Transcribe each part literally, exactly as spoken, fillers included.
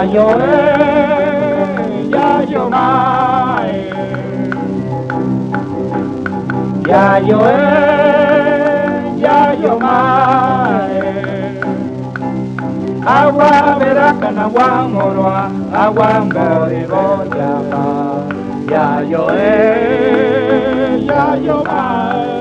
yo eh, ya yo mae, ya yo eh, ya yo mae, agua veraca na agua moroa, agua moribo llama, ya yo eh, ya yo mae.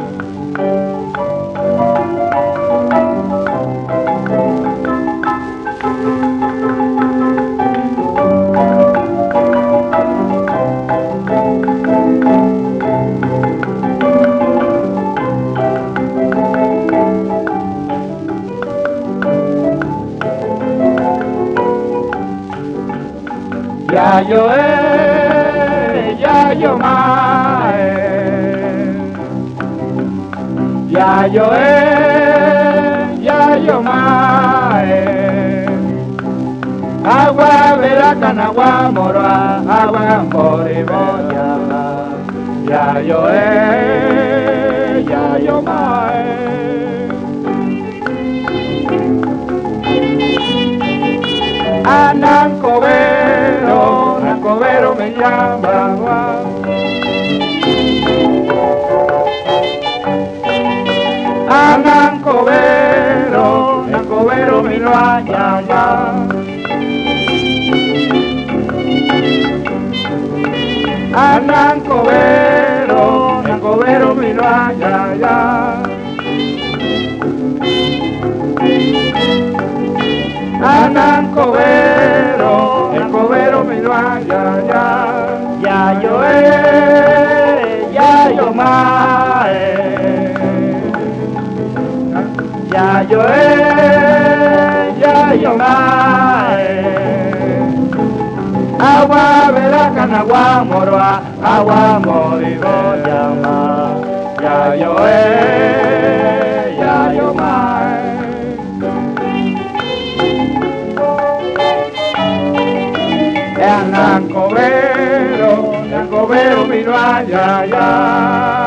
Ya yo eh, ya yo mae, ya yo eh, ya yo mae, agua veraca na agua moroa, agua moribo llama, ya yo eh, ya yo mae. Anancobero, Anancobero me llama. Anancobero, Anancobero me lo llama. Anancobero, Anancobero me lo llama. Anancobero, Anancobero me lo ya, ya, ya yo eh, ya yo mae, ya yo eh, ya yo mae, agua veraca na agua moroa, agua moribo llama, ya yo eh, ya yo mae. Anancobero, Anancobero vino allá, allá.